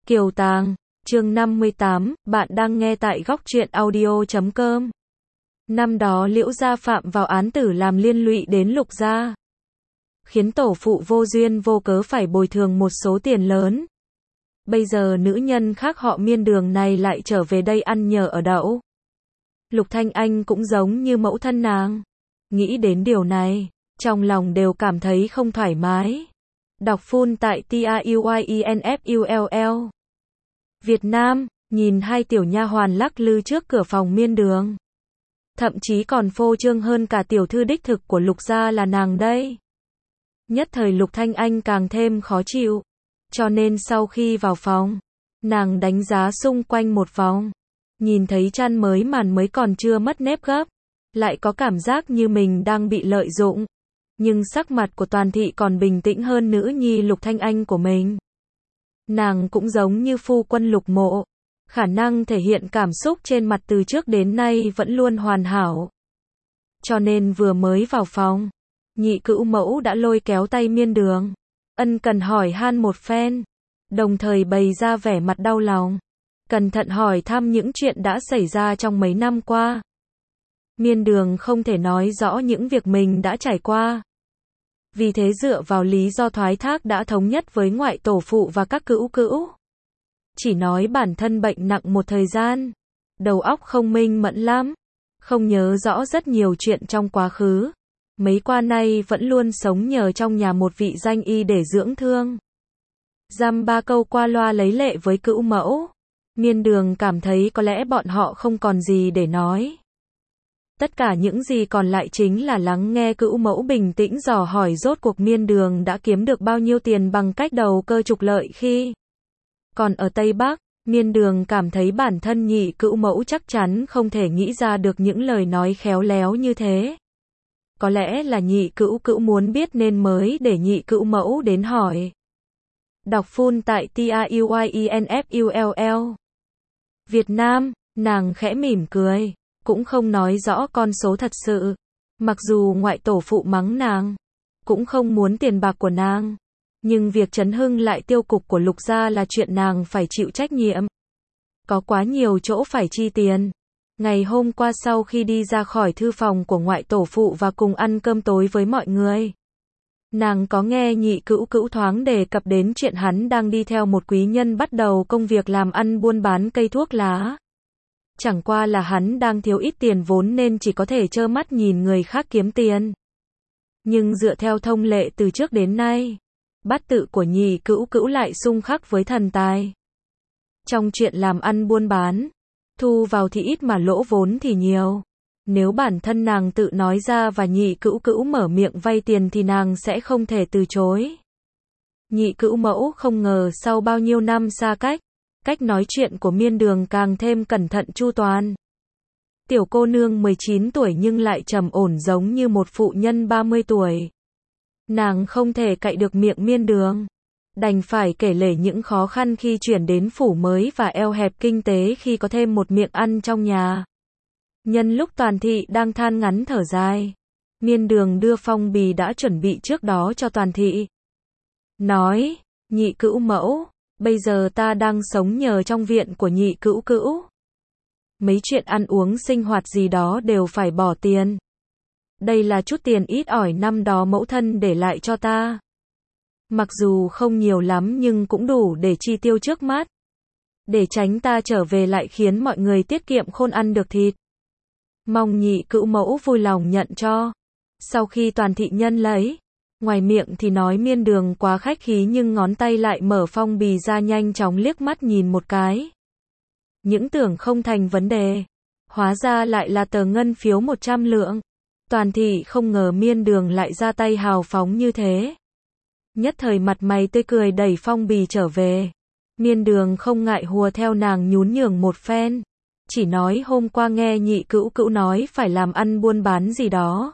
Kiều Tàng, chương 58, bạn đang nghe tại góc truyện audio.com. Năm đó Liễu gia phạm vào án tử làm liên lụy đến Lục gia, khiến tổ phụ vô duyên vô cớ phải bồi thường một số tiền lớn. Bây giờ nữ nhân khác họ Miên Đường này lại trở về đây ăn nhờ ở đậu. Lục Thanh Anh cũng giống như mẫu thân nàng. Nghĩ đến điều này, trong lòng đều cảm thấy không thoải mái. Đọc full tại TAUYINFULL. Việt Nam, nhìn hai tiểu nha hoàn lắc lư trước cửa phòng Miên Đường. Thậm chí còn phô trương hơn cả tiểu thư đích thực của Lục gia là nàng đây. Nhất thời Lục Thanh Anh càng thêm khó chịu. Cho nên sau khi vào phòng, nàng đánh giá xung quanh một vòng. Nhìn thấy chăn mới màn mới còn chưa mất nếp gấp. Lại có cảm giác như mình đang bị lợi dụng. Nhưng sắc mặt của Toàn Thị còn bình tĩnh hơn nữ nhi Lục Thanh Anh của mình. Nàng cũng giống như phu quân Lục Mộ. Khả năng thể hiện cảm xúc trên mặt từ trước đến nay vẫn luôn hoàn hảo. Cho nên vừa mới vào phòng, nhị cữu mẫu đã lôi kéo tay Miên Đường, ân cần hỏi han một phen, đồng thời bày ra vẻ mặt đau lòng, cẩn thận hỏi thăm những chuyện đã xảy ra trong mấy năm qua. Miên Đường không thể nói rõ những việc mình đã trải qua. Vì thế dựa vào lý do thoái thác đã thống nhất với ngoại tổ phụ và các cữu cữu. Chỉ nói bản thân bệnh nặng một thời gian, đầu óc không minh mẫn lắm, không nhớ rõ rất nhiều chuyện trong quá khứ. Mấy qua nay vẫn luôn sống nhờ trong nhà một vị danh y để dưỡng thương. Dăm ba câu qua loa lấy lệ với cữu mẫu. Miên Đường cảm thấy có lẽ bọn họ không còn gì để nói. Tất cả những gì còn lại chính là lắng nghe cữu mẫu bình tĩnh dò hỏi rốt cuộc Miên Đường đã kiếm được bao nhiêu tiền bằng cách đầu cơ trục lợi khi còn ở Tây Bắc. Miên Đường cảm thấy bản thân nhị cữu mẫu chắc chắn không thể nghĩ ra được những lời nói khéo léo như thế. Có lẽ là nhị cữu cữu muốn biết nên mới để nhị cữu mẫu đến hỏi. Đọc full tại TAUYINFULL. Việt Nam, nàng khẽ mỉm cười, cũng không nói rõ con số thật sự. Mặc dù ngoại tổ phụ mắng nàng, cũng không muốn tiền bạc của nàng. Nhưng việc chấn hưng lại tiêu cục của Lục gia là chuyện nàng phải chịu trách nhiệm. Có quá nhiều chỗ phải chi tiền. Ngày hôm qua sau khi đi ra khỏi thư phòng của ngoại tổ phụ và cùng ăn cơm tối với mọi người, nàng có nghe nhị cữu cữu thoáng đề cập đến chuyện hắn đang đi theo một quý nhân bắt đầu công việc làm ăn buôn bán cây thuốc lá. Chẳng qua là hắn đang thiếu ít tiền vốn nên chỉ có thể trơ mắt nhìn người khác kiếm tiền. Nhưng dựa theo thông lệ từ trước đến nay, bát tự của nhị cữu cữu lại xung khắc với thần tài. Trong chuyện làm ăn buôn bán, thu vào thì ít mà lỗ vốn thì nhiều. Nếu bản thân nàng tự nói ra và nhị cữu cữu mở miệng vay tiền thì nàng sẽ không thể từ chối. Nhị cữu mẫu không ngờ sau bao nhiêu năm xa cách, cách nói chuyện của Miên Đường càng thêm cẩn thận chu toàn. Tiểu cô nương 19 tuổi nhưng lại trầm ổn giống như một phụ nhân 30 tuổi. Nàng không thể cậy được miệng Miên Đường, đành phải kể lể những khó khăn khi chuyển đến phủ mới và eo hẹp kinh tế khi có thêm một miệng ăn trong nhà. Nhân lúc Toàn Thị đang than ngắn thở dài, Miên Đường đưa phong bì đã chuẩn bị trước đó cho Toàn Thị. Nói, nhị cữu mẫu, bây giờ ta đang sống nhờ trong viện của nhị cữu cữu. Mấy chuyện ăn uống sinh hoạt gì đó đều phải bỏ tiền. Đây là chút tiền ít ỏi năm đó mẫu thân để lại cho ta. Mặc dù không nhiều lắm nhưng cũng đủ để chi tiêu trước mắt. Để tránh ta trở về lại khiến mọi người tiết kiệm khôn ăn được thịt. Mong nhị cữu mẫu vui lòng nhận cho. Sau khi Toàn Thị nhân lấy, ngoài miệng thì nói Miên Đường quá khách khí nhưng ngón tay lại mở phong bì ra nhanh chóng liếc mắt nhìn một cái. Những tưởng không thành vấn đề, hóa ra lại là tờ ngân phiếu 100 lượng. Toàn Thị không ngờ Miên Đường lại ra tay hào phóng như thế. Nhất thời mặt mày tươi cười đẩy phong bì trở về. Miên Đường không ngại hùa theo nàng nhún nhường một phen. Chỉ nói hôm qua nghe nhị cữu cữu nói phải làm ăn buôn bán gì đó.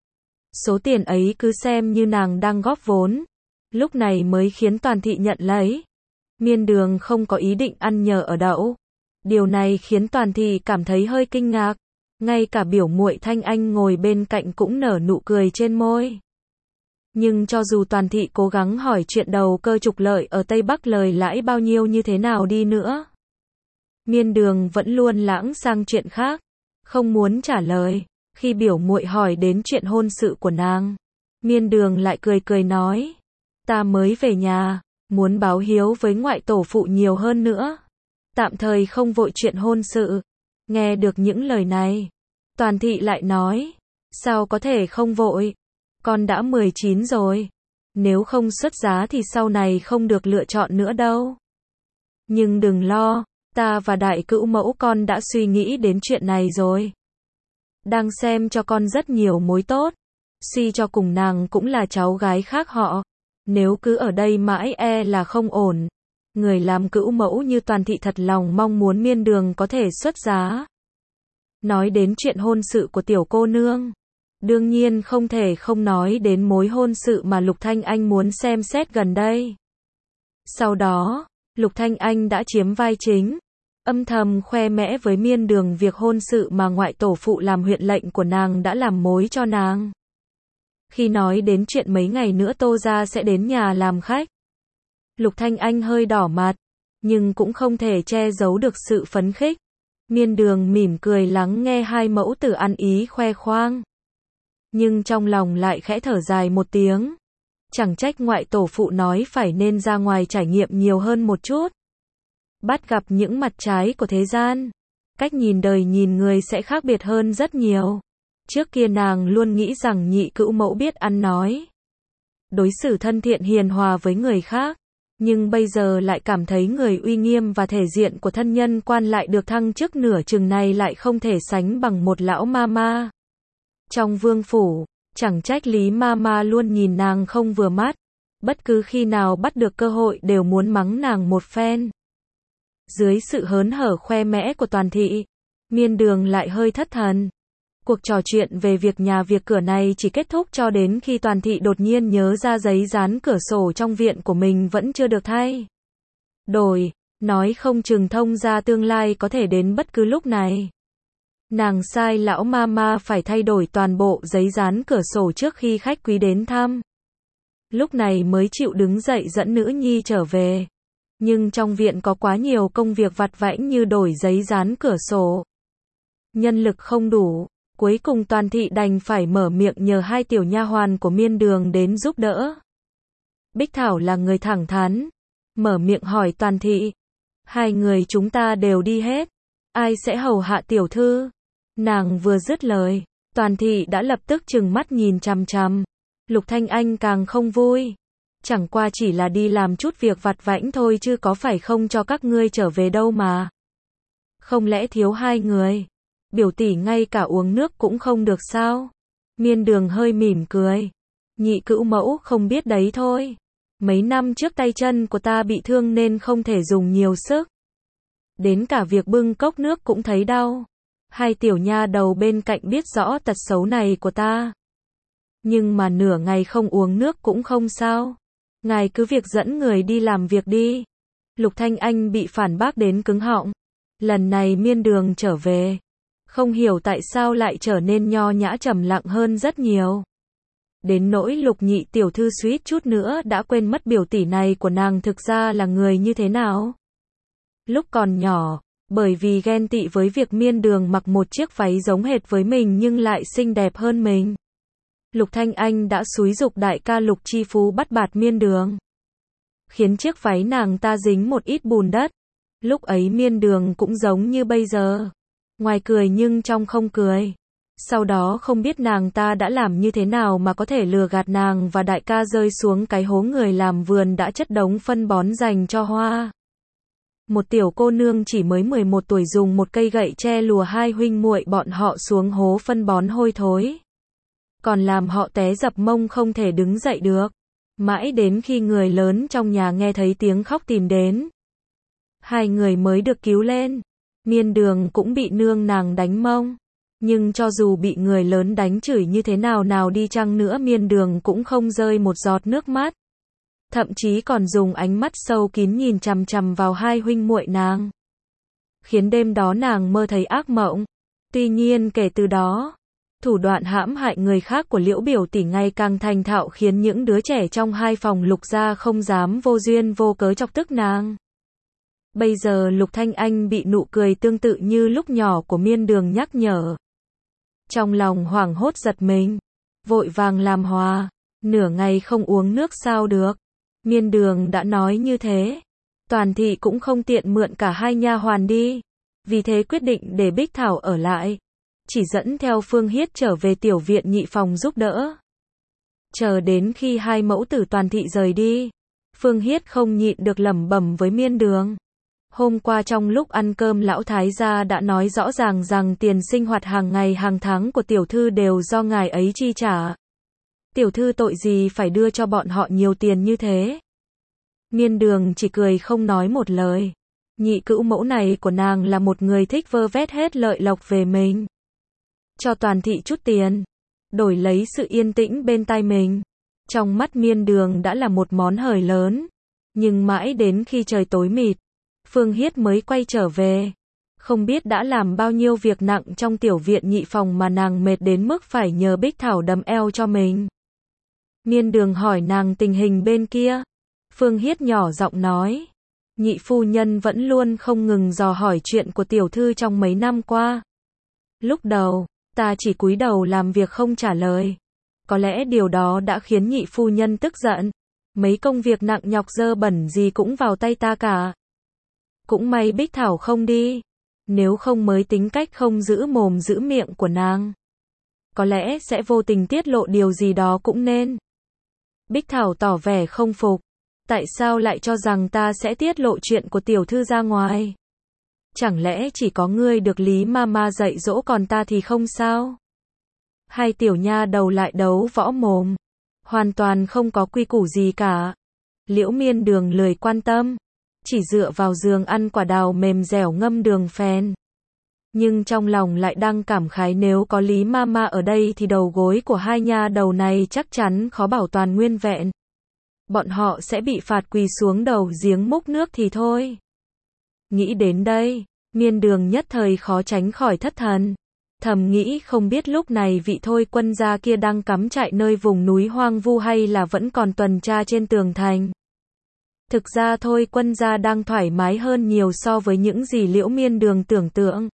Số tiền ấy cứ xem như nàng đang góp vốn. Lúc này mới khiến Toàn Thị nhận lấy. Miên Đường không có ý định ăn nhờ ở đậu. Điều này khiến Toàn Thị cảm thấy hơi kinh ngạc. Ngay cả biểu muội Thanh Anh ngồi bên cạnh cũng nở nụ cười trên môi. Nhưng cho dù Toàn Thị cố gắng hỏi chuyện đầu cơ trục lợi ở Tây Bắc lời lãi bao nhiêu như thế nào đi nữa, Miên Đường vẫn luôn lãng sang chuyện khác, không muốn trả lời. Khi biểu muội hỏi đến chuyện hôn sự của nàng, Miên Đường lại cười cười nói, ta mới về nhà, muốn báo hiếu với ngoại tổ phụ nhiều hơn nữa. Tạm thời không vội chuyện hôn sự. Nghe được những lời này, Toàn Thị lại nói, sao có thể không vội, con đã 19 rồi, nếu không xuất giá thì sau này không được lựa chọn nữa đâu. Nhưng đừng lo, ta và đại cữu mẫu con đã suy nghĩ đến chuyện này rồi. Đang xem cho con rất nhiều mối tốt, suy cho cùng nàng cũng là cháu gái khác họ, nếu cứ ở đây mãi e là không ổn. Người làm cữu mẫu như Toàn Thị thật lòng mong muốn Miên Đường có thể xuất giá. Nói đến chuyện hôn sự của tiểu cô nương, đương nhiên không thể không nói đến mối hôn sự mà Lục Thanh Anh muốn xem xét gần đây. Sau đó, Lục Thanh Anh đã chiếm vai chính, âm thầm khoe mẽ với Miên Đường việc hôn sự mà ngoại tổ phụ làm huyện lệnh của nàng đã làm mối cho nàng. Khi nói đến chuyện mấy ngày nữa Tô gia sẽ đến nhà làm khách, Lục Thanh Anh hơi đỏ mặt, nhưng cũng không thể che giấu được sự phấn khích. Miên Đường mỉm cười lắng nghe hai mẫu tử ăn ý khoe khoang, nhưng trong lòng lại khẽ thở dài một tiếng. Chẳng trách ngoại tổ phụ nói phải nên ra ngoài trải nghiệm nhiều hơn một chút, bắt gặp những mặt trái của thế gian, cách nhìn đời nhìn người sẽ khác biệt hơn rất nhiều. Trước kia nàng luôn nghĩ rằng nhị cữu mẫu biết ăn nói, đối xử thân thiện hiền hòa với người khác, nhưng bây giờ lại cảm thấy người uy nghiêm và thể diện của thân nhân quan lại được thăng chức nửa chừng này lại không thể sánh bằng một lão ma ma. Trong vương phủ, chẳng trách Lý ma ma luôn nhìn nàng không vừa mắt, bất cứ khi nào bắt được cơ hội đều muốn mắng nàng một phen. Dưới sự hớn hở khoe mẽ của Toàn Thị, Miên Đường lại hơi thất thần. Cuộc trò chuyện về việc nhà việc cửa này chỉ kết thúc cho đến khi Toàn Thị đột nhiên nhớ ra giấy dán cửa sổ trong viện của mình vẫn chưa được thay đổi, nói không chừng thông gia tương lai có thể đến bất cứ lúc này. Nàng sai lão ma ma phải thay đổi toàn bộ giấy dán cửa sổ trước khi khách quý đến thăm. Lúc này mới chịu đứng dậy dẫn nữ nhi trở về. Nhưng trong viện có quá nhiều công việc vặt vãnh như đổi giấy dán cửa sổ. Nhân lực không đủ, cuối cùng Toàn Thị đành phải mở miệng nhờ hai tiểu nha hoàn của Miên Đường đến giúp đỡ. Bích Thảo là người thẳng thắn, mở miệng hỏi Toàn Thị, hai người chúng ta đều đi hết, ai sẽ hầu hạ tiểu thư? Nàng vừa dứt lời, Toàn Thị đã lập tức trừng mắt nhìn chằm chằm. Lục Thanh Anh càng không vui, chẳng qua chỉ là đi làm chút việc vặt vãnh thôi chứ có phải không cho các ngươi trở về đâu mà. Không lẽ thiếu hai người? Biểu tỷ ngay cả uống nước cũng không được sao? Miên Đường hơi mỉm cười. Nhị cữu mẫu không biết đấy thôi. Mấy năm trước tay chân của ta bị thương nên không thể dùng nhiều sức. Đến cả việc bưng cốc nước cũng thấy đau. Hai tiểu nha đầu bên cạnh biết rõ tật xấu này của ta. Nhưng mà nửa ngày không uống nước cũng không sao. Ngài cứ việc dẫn người đi làm việc đi. Lục Thanh Anh bị phản bác đến cứng họng. Lần này Miên Đường trở về, không hiểu tại sao lại trở nên nho nhã trầm lặng hơn rất nhiều. Đến nỗi Lục nhị tiểu thư suýt chút nữa đã quên mất biểu tỷ này của nàng thực ra là người như thế nào. Lúc còn nhỏ, bởi vì ghen tị với việc Miên Đường mặc một chiếc váy giống hệt với mình nhưng lại xinh đẹp hơn mình, Lục Thanh Anh đã xúi giục đại ca Lục Chi Phú bắt bạt Miên Đường, khiến chiếc váy nàng ta dính một ít bùn đất. Lúc ấy Miên Đường cũng giống như bây giờ, ngoài cười nhưng trong không cười. Sau đó không biết nàng ta đã làm như thế nào mà có thể lừa gạt nàng và đại ca rơi xuống cái hố người làm vườn đã chất đống phân bón dành cho hoa. Một tiểu cô nương chỉ mới 11 tuổi dùng một cây gậy tre lùa hai huynh muội bọn họ xuống hố phân bón hôi thối, còn làm họ té dập mông không thể đứng dậy được. Mãi đến khi người lớn trong nhà nghe thấy tiếng khóc tìm đến, hai người mới được cứu lên. Miên Đường cũng bị nương nàng đánh mông. Nhưng cho dù bị người lớn đánh chửi như thế nào nào đi chăng nữa Miên Đường cũng không rơi một giọt nước mắt. Thậm chí còn dùng ánh mắt sâu kín nhìn chằm chằm vào hai huynh muội nàng, khiến đêm đó nàng mơ thấy ác mộng. Tuy nhiên kể từ đó, Thủ đoạn hãm hại người khác của Liễu biểu tỷ ngày càng thành thạo khiến những đứa trẻ trong hai phòng Lục gia không dám vô duyên vô cớ chọc tức nàng. Bây giờ Lục Thanh Anh bị nụ cười tương tự như lúc nhỏ của Miên Đường nhắc nhở. Trong lòng hoảng hốt giật mình, vội vàng làm hòa, nửa ngày không uống nước sao được. Miên Đường đã nói như thế, Toàn thị cũng không tiện mượn cả hai nha hoàn đi, vì thế quyết định để Bích Thảo ở lại, chỉ dẫn theo Phương Hiết trở về tiểu viện nhị phòng giúp đỡ. Chờ đến khi hai mẫu tử Toàn thị rời đi, Phương Hiết không nhịn được lẩm bẩm với Miên Đường. Hôm qua trong lúc ăn cơm lão thái gia đã nói rõ ràng rằng tiền sinh hoạt hàng ngày hàng tháng của tiểu thư đều do ngài ấy chi trả. Tiểu thư tội gì phải đưa cho bọn họ nhiều tiền như thế? Miên Đường chỉ cười không nói một lời. Nhị cữu mẫu này của nàng là một người thích vơ vét hết lợi lộc về mình. Cho Toàn thị chút tiền, đổi lấy sự yên tĩnh bên tai mình. Trong mắt Miên Đường đã là một món hời lớn. Nhưng mãi đến khi trời tối mịt, Phương Hiết mới quay trở về. Không biết đã làm bao nhiêu việc nặng trong tiểu viện nhị phòng mà nàng mệt đến mức phải nhờ Bích Thảo đấm eo cho mình. Miên Đường hỏi nàng tình hình bên kia. Phương Hiết nhỏ giọng nói. Nhị phu nhân vẫn luôn không ngừng dò hỏi chuyện của tiểu thư trong mấy năm qua. Lúc đầu, ta chỉ cúi đầu làm việc không trả lời. Có lẽ điều đó đã khiến nhị phu nhân tức giận. Mấy công việc nặng nhọc dơ bẩn gì cũng vào tay ta cả. Cũng may Bích Thảo không đi. Nếu không mới tính cách không giữ mồm giữ miệng của nàng. Có lẽ sẽ vô tình tiết lộ điều gì đó cũng nên. Bích Thảo tỏ vẻ không phục. Tại sao lại cho rằng ta sẽ tiết lộ chuyện của tiểu thư ra ngoài? Chẳng lẽ chỉ có ngươi được Lý Mama dạy dỗ còn ta thì không sao? Hai tiểu nha đầu lại đấu võ mồm. Hoàn toàn không có quy củ gì cả. Liễu Miên Đường lười quan tâm. Chỉ dựa vào giường ăn quả đào mềm dẻo ngâm đường phèn. Nhưng trong lòng lại đang cảm khái nếu có Lý Mama ở đây thì đầu gối của hai nha đầu này chắc chắn khó bảo toàn nguyên vẹn. Bọn họ sẽ bị phạt quỳ xuống đầu giếng múc nước thì thôi. Nghĩ đến đây, Miên Đường nhất thời khó tránh khỏi thất thần. Thầm nghĩ không biết lúc này vị Thôi quân gia kia đang cắm trại nơi vùng núi hoang vu hay là vẫn còn tuần tra trên tường thành. Thực ra Thôi quân gia đang thoải mái hơn nhiều so với những gì Liễu Miên Đường tưởng tượng.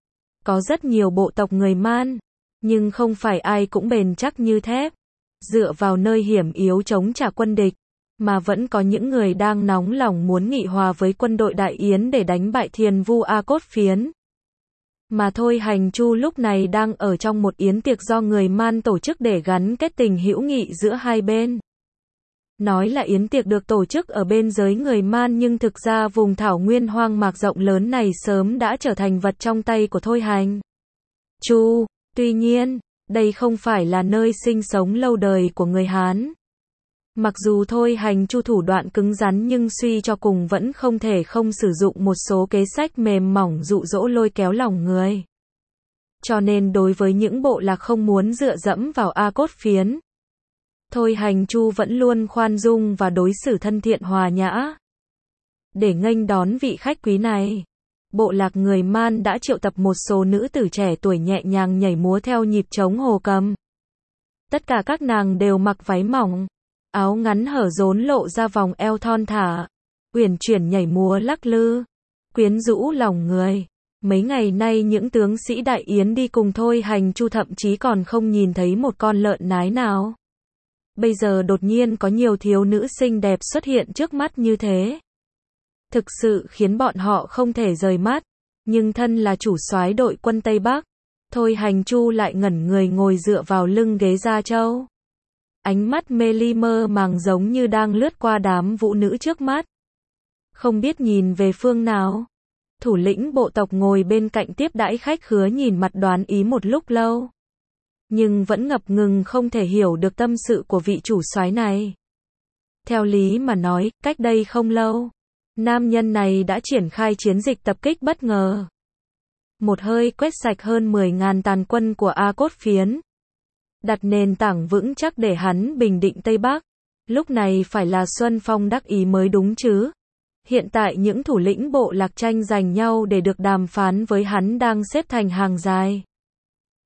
Có rất nhiều bộ tộc người Man, nhưng không phải ai cũng bền chắc như thép. Dựa vào nơi hiểm yếu chống trả quân địch, mà vẫn có những người đang nóng lòng muốn nghị hòa với quân đội Đại Yến để đánh bại Thiền Vu A Cốt Phiến. Mà Thôi Hành Chu lúc này đang ở trong một yến tiệc do người Man tổ chức để gắn kết tình hữu nghị giữa hai bên. Nói là yến tiệc được tổ chức ở bên giới người Man nhưng thực ra vùng thảo nguyên hoang mạc rộng lớn này sớm đã trở thành vật trong tay của Thôi Hành Chu. Tuy nhiên, đây không phải là nơi sinh sống lâu đời của người Hán. Mặc dù Thôi Hành Chu thủ đoạn cứng rắn nhưng suy cho cùng vẫn không thể không sử dụng một số kế sách mềm mỏng dụ dỗ lôi kéo lòng người. Cho nên đối với những bộ lạc không muốn dựa dẫm vào A Cốt Phiến, Thôi Hành Chu vẫn luôn khoan dung và đối xử thân thiện hòa nhã. Để nghênh đón vị khách quý này, bộ lạc người Man đã triệu tập một số nữ tử trẻ tuổi nhẹ nhàng nhảy múa theo nhịp trống hồ cầm. Tất cả các nàng đều mặc váy mỏng, áo ngắn hở rốn lộ ra vòng eo thon thả, uyển chuyển nhảy múa lắc lư, quyến rũ lòng người. Mấy ngày nay những tướng sĩ Đại Yến đi cùng Thôi Hành Chu thậm chí còn không nhìn thấy một con lợn nái nào. Bây giờ đột nhiên có nhiều thiếu nữ xinh đẹp xuất hiện trước mắt như thế. Thực sự khiến bọn họ không thể rời mắt. Nhưng thân là chủ soái đội quân Tây Bắc, Thôi Hành Chu lại ngẩn người ngồi dựa vào lưng ghế da trâu. Ánh mắt mê ly mơ màng giống như đang lướt qua đám vũ nữ trước mắt. Không biết nhìn về phương nào. Thủ lĩnh bộ tộc ngồi bên cạnh tiếp đãi khách khứa nhìn mặt đoán ý một lúc lâu. Nhưng vẫn ngập ngừng không thể hiểu được tâm sự của vị chủ soái này. Theo lý mà nói, cách đây không lâu, nam nhân này đã triển khai chiến dịch tập kích bất ngờ. Một hơi quét sạch hơn 10.000 tàn quân của A Cốt Phiến. Đặt nền tảng vững chắc để hắn bình định Tây Bắc. Lúc này phải là Xuân Phong đắc ý mới đúng chứ. Hiện tại những thủ lĩnh bộ lạc tranh giành nhau để được đàm phán với hắn đang xếp thành hàng dài.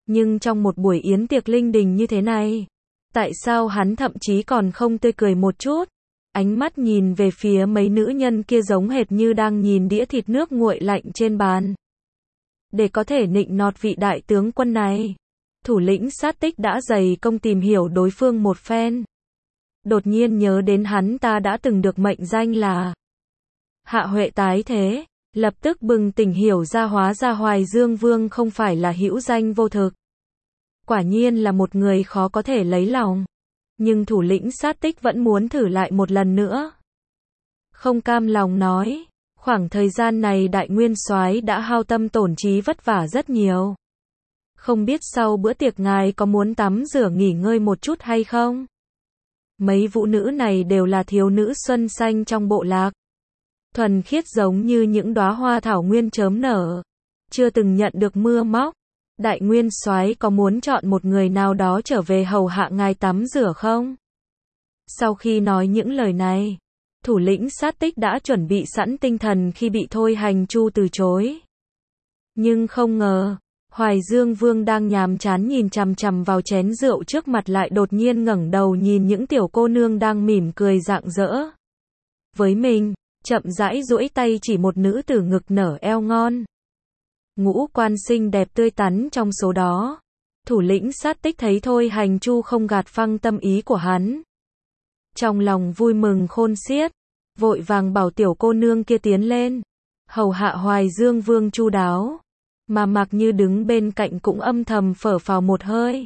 Nhưng trong một buổi yến tiệc linh đình như thế này, tại sao hắn thậm chí còn không tươi cười một chút? Ánh mắt nhìn về phía mấy nữ nhân kia giống hệt như đang nhìn đĩa thịt nước nguội lạnh trên bàn. Để có thể nịnh nọt vị đại tướng quân này, thủ lĩnh sát tích đã dày công tìm hiểu đối phương một phen. Đột nhiên nhớ đến hắn ta đã từng được mệnh danh là Hạ Huệ tái thế, lập tức bừng tỉnh hiểu ra hóa ra Hoài Dương Vương không phải là hữu danh vô thực. Quả nhiên là một người khó có thể lấy lòng. Nhưng thủ lĩnh sát tích vẫn muốn thử lại một lần nữa. Không cam lòng nói, khoảng thời gian này đại nguyên soái đã hao tâm tổn trí vất vả rất nhiều. Không biết sau bữa tiệc ngài có muốn tắm rửa nghỉ ngơi một chút hay không? Mấy vũ nữ này đều là thiếu nữ xuân xanh trong bộ lạc. Thuần khiết giống như những đóa hoa thảo nguyên chớm nở. Chưa từng nhận được mưa móc. Đại nguyên soái có muốn chọn một người nào đó trở về hầu hạ ngài tắm rửa không? Sau khi nói những lời này, thủ lĩnh sát tích đã chuẩn bị sẵn tinh thần khi bị Thôi Hành Chu từ chối. Nhưng không ngờ, Hoài Dương Vương đang nhàm chán nhìn chằm chằm vào chén rượu trước mặt lại đột nhiên ngẩng đầu nhìn những tiểu cô nương đang mỉm cười rạng rỡ với mình, chậm rãi duỗi tay chỉ một nữ tử ngực nở eo ngon. Ngũ quan xinh đẹp tươi tắn trong số đó. Thủ lĩnh sát tích thấy Thôi Hành Chu không gạt phăng tâm ý của hắn. Trong lòng vui mừng khôn xiết, vội vàng bảo tiểu cô nương kia tiến lên, hầu hạ Hoài Dương Vương chu đáo. Mà Mạc Như đứng bên cạnh cũng âm thầm phở phào một hơi.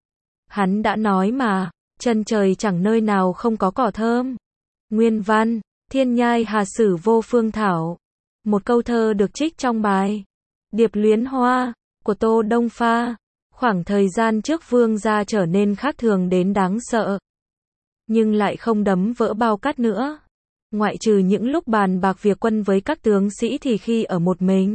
Hắn đã nói mà, chân trời chẳng nơi nào không có cỏ thơm. Nguyên văn, thiên nhai hà sử vô phương thảo. Một câu thơ được trích trong bài Điệp Luyến Hoa của Tô Đông Pha. Khoảng thời gian trước vương gia trở nên khác thường đến đáng sợ. Nhưng lại không đấm vỡ bao cát nữa. Ngoại trừ những lúc bàn bạc việc quân với các tướng sĩ thì khi ở một mình,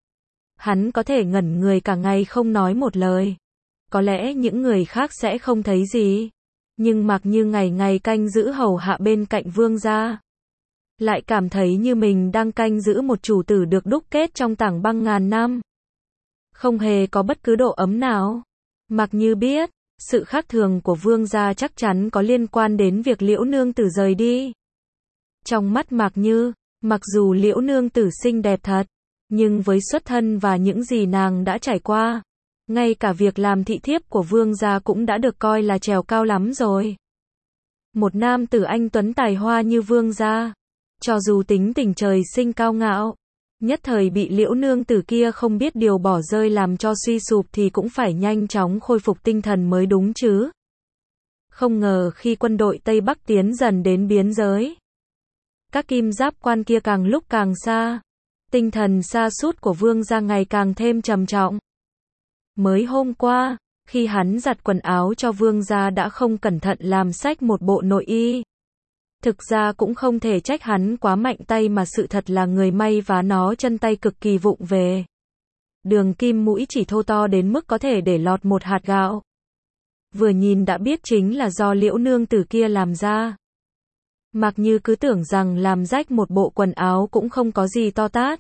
hắn có thể ngẩn người cả ngày không nói một lời. Có lẽ những người khác sẽ không thấy gì. Nhưng Mạc Như ngày ngày canh giữ hầu hạ bên cạnh vương gia, lại cảm thấy như mình đang canh giữ một chủ tử được đúc kết trong tảng băng ngàn năm. Không hề có bất cứ độ ấm nào. Mạc Như biết, sự khác thường của vương gia chắc chắn có liên quan đến việc Liễu Nương Tử rời đi. Trong mắt Mạc Như, mặc dù Liễu Nương Tử xinh đẹp thật, nhưng với xuất thân và những gì nàng đã trải qua, ngay cả việc làm thị thiếp của vương gia cũng đã được coi là trèo cao lắm rồi. Một nam tử anh tuấn tài hoa như vương gia, cho dù tính tình trời sinh cao ngạo, nhất thời bị Liễu Nương Tử kia không biết điều bỏ rơi làm cho suy sụp thì cũng phải nhanh chóng khôi phục tinh thần mới đúng chứ. Không ngờ khi quân đội Tây Bắc tiến dần đến biên giới, các kim giáp quan kia càng lúc càng xa, tinh thần sa sút của vương gia ngày càng thêm trầm trọng. Mới hôm qua, khi hắn giặt quần áo cho vương gia đã không cẩn thận làm xách một bộ nội y. Thực ra cũng không thể trách hắn quá mạnh tay mà sự thật là người may vá nó chân tay cực kỳ vụng về. Đường kim mũi chỉ thô to đến mức có thể để lọt một hạt gạo. Vừa nhìn đã biết chính là do Liễu Nương Tử kia làm ra. Mạc Như cứ tưởng rằng làm rách một bộ quần áo cũng không có gì to tát.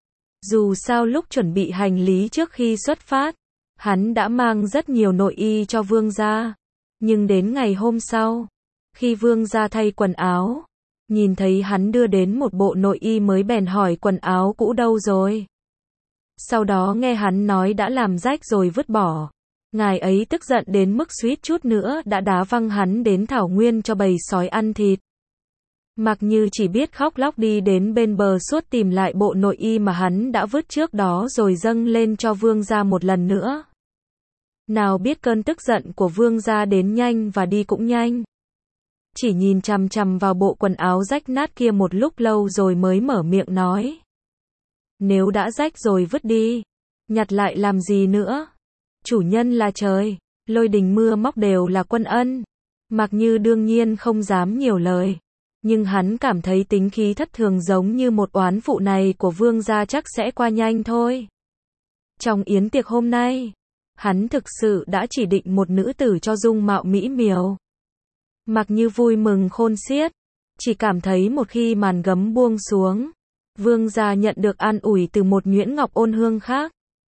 Dù sao lúc chuẩn bị hành lý trước khi xuất phát, hắn đã mang rất nhiều nội y cho vương gia. Nhưng đến ngày hôm sau, khi vương gia thay quần áo, nhìn thấy hắn đưa đến một bộ nội y mới bèn hỏi quần áo cũ đâu rồi. Sau đó nghe hắn nói đã làm rách rồi vứt bỏ. Ngài ấy tức giận đến mức suýt chút nữa đã đá văng hắn đến thảo nguyên cho bầy sói ăn thịt. Mạc Như chỉ biết khóc lóc đi đến bên bờ suốt tìm lại bộ nội y mà hắn đã vứt trước đó rồi dâng lên cho vương gia một lần nữa. Nào biết cơn tức giận của vương gia đến nhanh và đi cũng nhanh. Chỉ nhìn chằm chằm vào bộ quần áo rách nát kia một lúc lâu rồi mới mở miệng nói. Nếu đã rách rồi vứt đi, nhặt lại làm gì nữa? Chủ nhân là trời, lôi đình mưa móc đều là quân ân. Mạc Như đương nhiên không dám nhiều lời. Nhưng hắn cảm thấy tính khí thất thường giống như một oán phụ này của vương gia chắc sẽ qua nhanh thôi. Trong yến tiệc hôm nay, hắn thực sự đã chỉ định một nữ tử cho dung mạo mỹ miều. Mạc Như vui mừng khôn xiết, chỉ cảm thấy một khi màn gấm buông xuống, vương gia nhận được an ủi từ một nhuyễn ngọc ôn hương khác.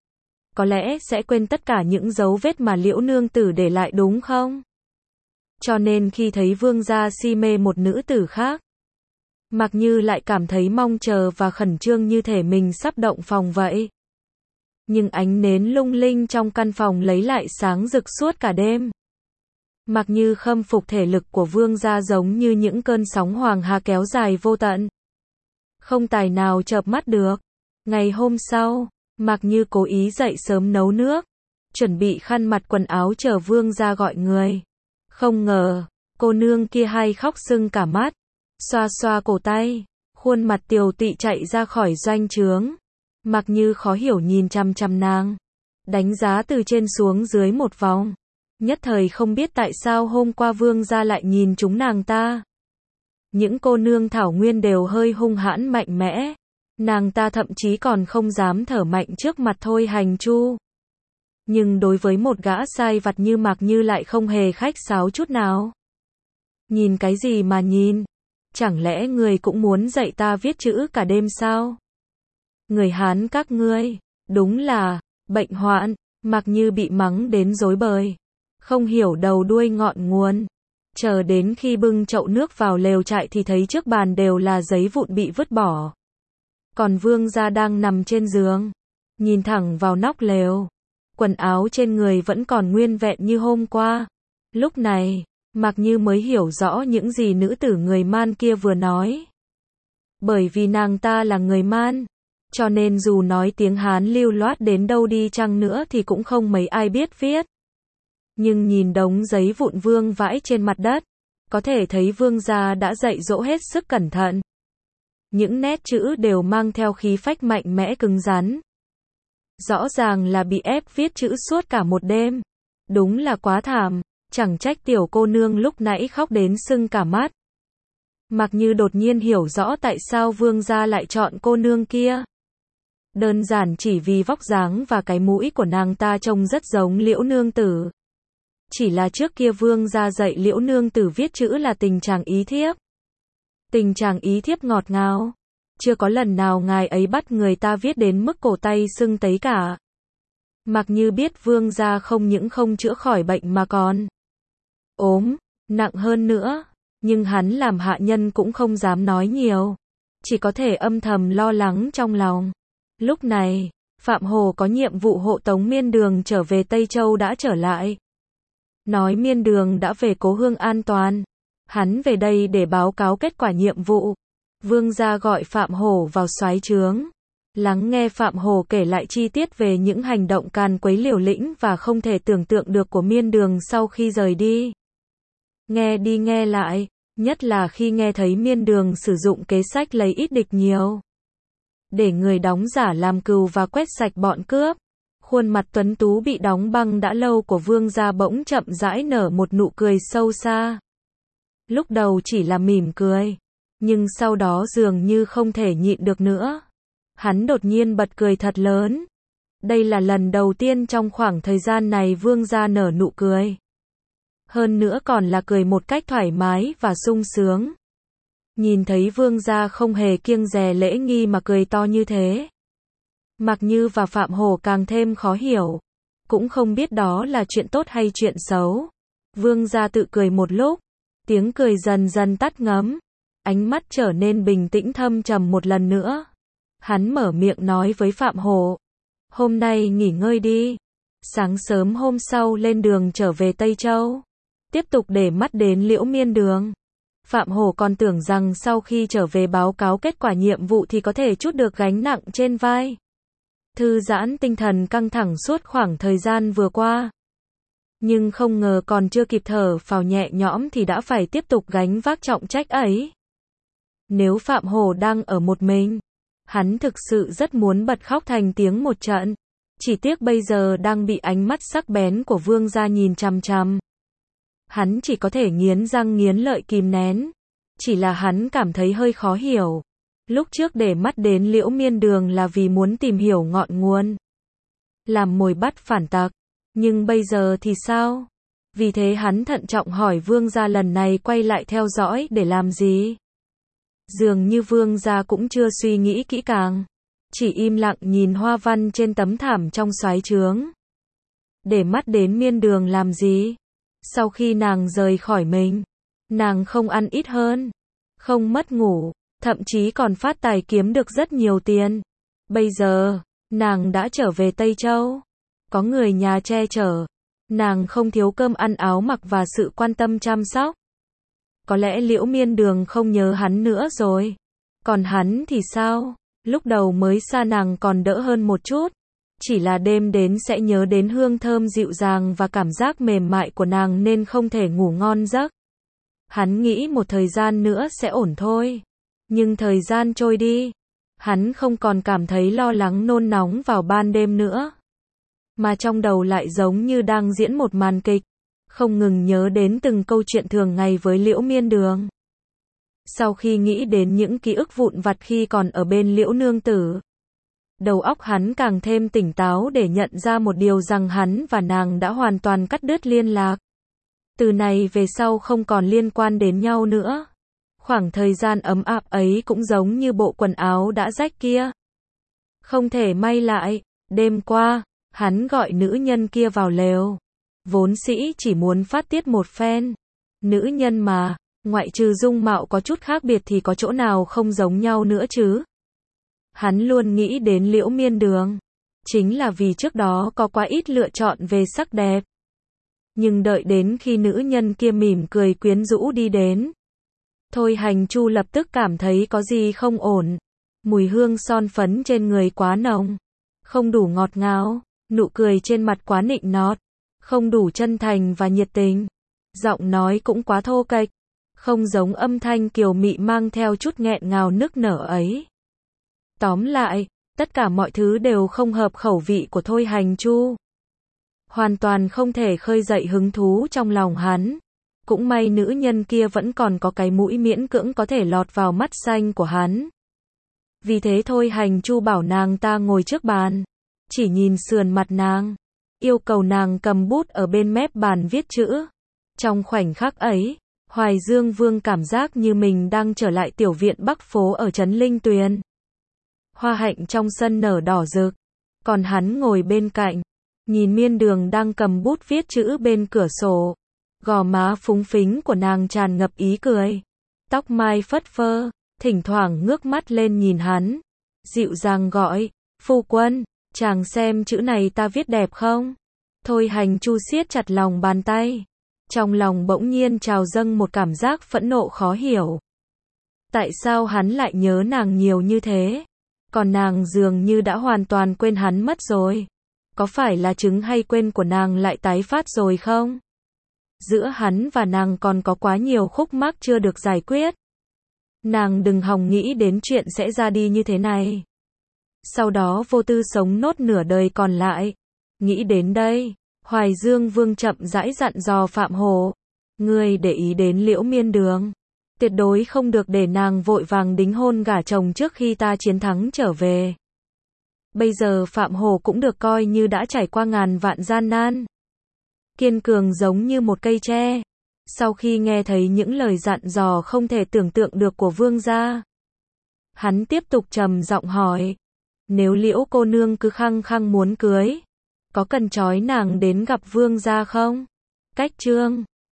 có lẽ sẽ quên tất cả những dấu vết mà Liễu nương tử để lại đúng không? Cho nên khi thấy vương gia si mê một nữ tử khác, Mạc Như lại cảm thấy mong chờ và khẩn trương như thể mình sắp động phòng vậy. Nhưng ánh nến lung linh trong căn phòng lấy lại sáng rực suốt cả đêm. Mạc Như khâm phục thể lực của vương gia giống như những cơn sóng hoàng hà kéo dài vô tận. Không tài nào chợp mắt được. Ngày hôm sau, Mạc Như cố ý dậy sớm nấu nước, chuẩn bị khăn mặt quần áo chờ vương gia gọi người. Không ngờ, cô nương kia hay khóc sưng cả mắt, xoa xoa cổ tay, khuôn mặt tiều tụy chạy ra khỏi doanh trướng. Mạc Như khó hiểu nhìn chằm chằm nàng, đánh giá từ trên xuống dưới một vòng, nhất thời không biết tại sao hôm qua vương gia lại nhìn trúng nàng ta. Những cô nương thảo nguyên đều hơi hung hãn mạnh mẽ, nàng ta thậm chí còn không dám thở mạnh trước mặt Thôi Hành Chu. Nhưng đối với một gã sai vặt như Mạc Như lại không hề khách sáo chút nào. Nhìn cái gì mà nhìn? Chẳng lẽ người cũng muốn dạy ta viết chữ cả đêm sao? Người Hán các ngươi, đúng là bệnh hoạn. Mạc Như bị mắng đến rối bời, không hiểu đầu đuôi ngọn nguồn. Chờ đến khi bưng chậu nước vào lều trại thì thấy trước bàn đều là giấy vụn bị vứt bỏ. Còn vương gia đang nằm trên giường, nhìn thẳng vào nóc lều. Quần áo trên người vẫn còn nguyên vẹn như hôm qua. Lúc này, Mạc Như mới hiểu rõ những gì nữ tử người Man kia vừa nói. Bởi vì nàng ta là người Man, cho nên dù nói tiếng Hán lưu loát đến đâu đi chăng nữa thì cũng không mấy ai biết viết. Nhưng nhìn đống giấy vụn vương vãi trên mặt đất, có thể thấy vương gia đã dạy dỗ hết sức cẩn thận. Những nét chữ đều mang theo khí phách mạnh mẽ cứng rắn. Rõ ràng là bị ép viết chữ suốt cả một đêm. Đúng là quá thảm, chẳng trách tiểu cô nương lúc nãy khóc đến sưng cả mắt. Mạc Như đột nhiên hiểu rõ tại sao vương gia lại chọn cô nương kia. Đơn giản chỉ vì vóc dáng và cái mũi của nàng ta trông rất giống Liễu nương tử. Chỉ là trước kia vương gia dạy Liễu nương tử viết chữ là tình chàng ý thiếp. Tình chàng ý thiếp ngọt ngào. Chưa có lần nào ngài ấy bắt người ta viết đến mức cổ tay sưng tấy cả. Mạc Như biết vương gia không những không chữa khỏi bệnh mà còn ốm, nặng hơn nữa. Nhưng hắn làm hạ nhân cũng không dám nói nhiều, chỉ có thể âm thầm lo lắng trong lòng. Lúc này, Phạm Hồ có nhiệm vụ hộ tống Miên Đường trở về Tây Châu đã trở lại. Nói Miên Đường đã về cố hương an toàn. Hắn về đây để báo cáo kết quả nhiệm vụ. Vương gia gọi Phạm Hổ vào soái trướng, lắng nghe Phạm Hổ kể lại chi tiết về những hành động càn quấy liều lĩnh và không thể tưởng tượng được của Miên Đường sau khi rời đi. Nghe đi nghe lại, nhất là khi nghe thấy Miên Đường sử dụng kế sách lấy ít địch nhiều, để người đóng giả làm cừu và quét sạch bọn cướp. Khuôn mặt tuấn tú bị đóng băng đã lâu của vương gia bỗng chậm rãi nở một nụ cười sâu xa. Lúc đầu chỉ là mỉm cười, nhưng sau đó dường như không thể nhịn được nữa. Hắn đột nhiên bật cười thật lớn. Đây là lần đầu tiên trong khoảng thời gian này vương gia nở nụ cười. Hơn nữa còn là cười một cách thoải mái và sung sướng. Nhìn thấy vương gia không hề kiêng dè lễ nghi mà cười to như thế, Mạc Như và Phạm Hổ càng thêm khó hiểu. Cũng không biết đó là chuyện tốt hay chuyện xấu. Vương gia tự cười một lúc, tiếng cười dần dần tắt ngấm. Ánh mắt trở nên bình tĩnh thâm trầm một lần nữa. Hắn mở miệng nói với Phạm Hổ. Hôm nay nghỉ ngơi đi. Sáng sớm hôm sau lên đường trở về Tây Châu. Tiếp tục để mắt đến Liễu Miên Đường. Phạm Hổ còn tưởng rằng sau khi trở về báo cáo kết quả nhiệm vụ thì có thể trút được gánh nặng trên vai. Thư giãn tinh thần căng thẳng suốt khoảng thời gian vừa qua. Nhưng không ngờ còn chưa kịp thở phào nhẹ nhõm thì đã phải tiếp tục gánh vác trọng trách ấy. Nếu Phạm Hổ đang ở một mình, hắn thực sự rất muốn bật khóc thành tiếng một trận. Chỉ tiếc bây giờ đang bị ánh mắt sắc bén của vương gia nhìn chằm chằm. Hắn chỉ có thể nghiến răng nghiến lợi kìm nén. Chỉ là hắn cảm thấy hơi khó hiểu. Lúc trước để mắt đến Liễu Miên Đường là vì muốn tìm hiểu ngọn nguồn, làm mồi bắt phản tặc. Nhưng bây giờ thì sao? Vì thế hắn thận trọng hỏi vương gia lần này quay lại theo dõi để làm gì? Dường như vương gia cũng chưa suy nghĩ kỹ càng. chỉ im lặng nhìn hoa văn trên tấm thảm trong xoáy trướng. Để mắt đến miên đường làm gì? Sau khi nàng rời khỏi mình, nàng không ăn ít hơn, không mất ngủ, thậm chí còn phát tài kiếm được rất nhiều tiền. Bây giờ, nàng đã trở về Tây Châu, có người nhà che chở, nàng không thiếu cơm ăn áo mặc và sự quan tâm chăm sóc. Có lẽ Liễu Miên Đường không nhớ hắn nữa rồi. Còn hắn thì sao? Lúc đầu mới xa nàng còn đỡ hơn một chút. Chỉ là đêm đến sẽ nhớ đến hương thơm dịu dàng và cảm giác mềm mại của nàng nên không thể ngủ ngon giấc. Hắn nghĩ một thời gian nữa sẽ ổn thôi. Nhưng thời gian trôi đi, hắn không còn cảm thấy lo lắng nôn nóng vào ban đêm nữa. Mà trong đầu lại giống như đang diễn một màn kịch, không ngừng nhớ đến từng câu chuyện thường ngày với Liễu Miên Đường. Sau khi nghĩ đến những ký ức vụn vặt khi còn ở bên Liễu nương tử, đầu óc hắn càng thêm tỉnh táo để nhận ra một điều rằng hắn và nàng đã hoàn toàn cắt đứt liên lạc. Từ này về sau không còn liên quan đến nhau nữa. Khoảng thời gian ấm áp ấy cũng giống như bộ quần áo đã rách kia, không thể may lại. Đêm qua, hắn gọi nữ nhân kia vào lều. Vốn dĩ chỉ muốn phát tiết một phen. Nữ nhân mà, ngoại trừ dung mạo có chút khác biệt thì có chỗ nào không giống nhau nữa chứ. Hắn luôn nghĩ đến Liễu Miên Đường. Chính là vì trước đó có quá ít lựa chọn về sắc đẹp. Nhưng đợi đến khi nữ nhân kia mỉm cười quyến rũ đi đến, Thôi Hành Chu lập tức cảm thấy có gì không ổn. Mùi hương son phấn trên người quá nồng, không đủ ngọt ngào, nụ cười trên mặt quá nịnh nọt, không đủ chân thành và nhiệt tình. Giọng nói cũng quá thô kệch, không giống âm thanh kiều mị mang theo chút nghẹn ngào nức nở ấy. Tóm lại, tất cả mọi thứ đều không hợp khẩu vị của Thôi Hành Chu. Hoàn toàn không thể khơi dậy hứng thú trong lòng hắn. Cũng may nữ nhân kia vẫn còn có cái mũi miễn cưỡng có thể lọt vào mắt xanh của hắn. Vì thế Thôi Hành Chu bảo nàng ta ngồi trước bàn, chỉ nhìn sườn mặt nàng, yêu cầu nàng cầm bút ở bên mép bàn viết chữ. Trong khoảnh khắc ấy, Hoài Dương Vương cảm giác như mình đang trở lại tiểu viện Bắc phố ở trấn Linh Tuyền. Hoa hạnh trong sân nở đỏ rực, còn hắn ngồi bên cạnh, nhìn Miên Đường đang cầm bút viết chữ bên cửa sổ. Gò má phúng phính của nàng tràn ngập ý cười, tóc mai phất phơ, thỉnh thoảng ngước mắt lên nhìn hắn, dịu dàng gọi, phu quân, chàng xem chữ này ta viết đẹp không? Thôi Hành Chu siết chặt lòng bàn tay, trong lòng bỗng nhiên trào dâng một cảm giác phẫn nộ khó hiểu. Tại sao hắn lại nhớ nàng nhiều như thế? Còn nàng dường như đã hoàn toàn quên hắn mất rồi. Có phải là chứng hay quên của nàng lại tái phát rồi không? Giữa hắn và nàng còn có quá nhiều khúc mắc chưa được giải quyết. Nàng đừng hòng nghĩ đến chuyện sẽ ra đi như thế này. Sau đó vô tư sống nốt nửa đời còn lại. Nghĩ đến đây, Hoài Dương Vương chậm rãi dặn dò Phạm Hổ. Ngươi để ý đến Liễu Miên Đường. Tuyệt đối không được để nàng vội vàng đính hôn gả chồng trước khi ta chiến thắng trở về. Bây giờ Phạm Hổ cũng được coi như đã trải qua ngàn vạn gian nan. Kiên cường giống như một cây tre. Sau khi nghe thấy những lời dặn dò không thể tưởng tượng được của vương gia, hắn tiếp tục trầm giọng hỏi. Nếu Liễu cô nương cứ khăng khăng muốn cưới, có cần trói nàng đến gặp vương gia không? Cách chương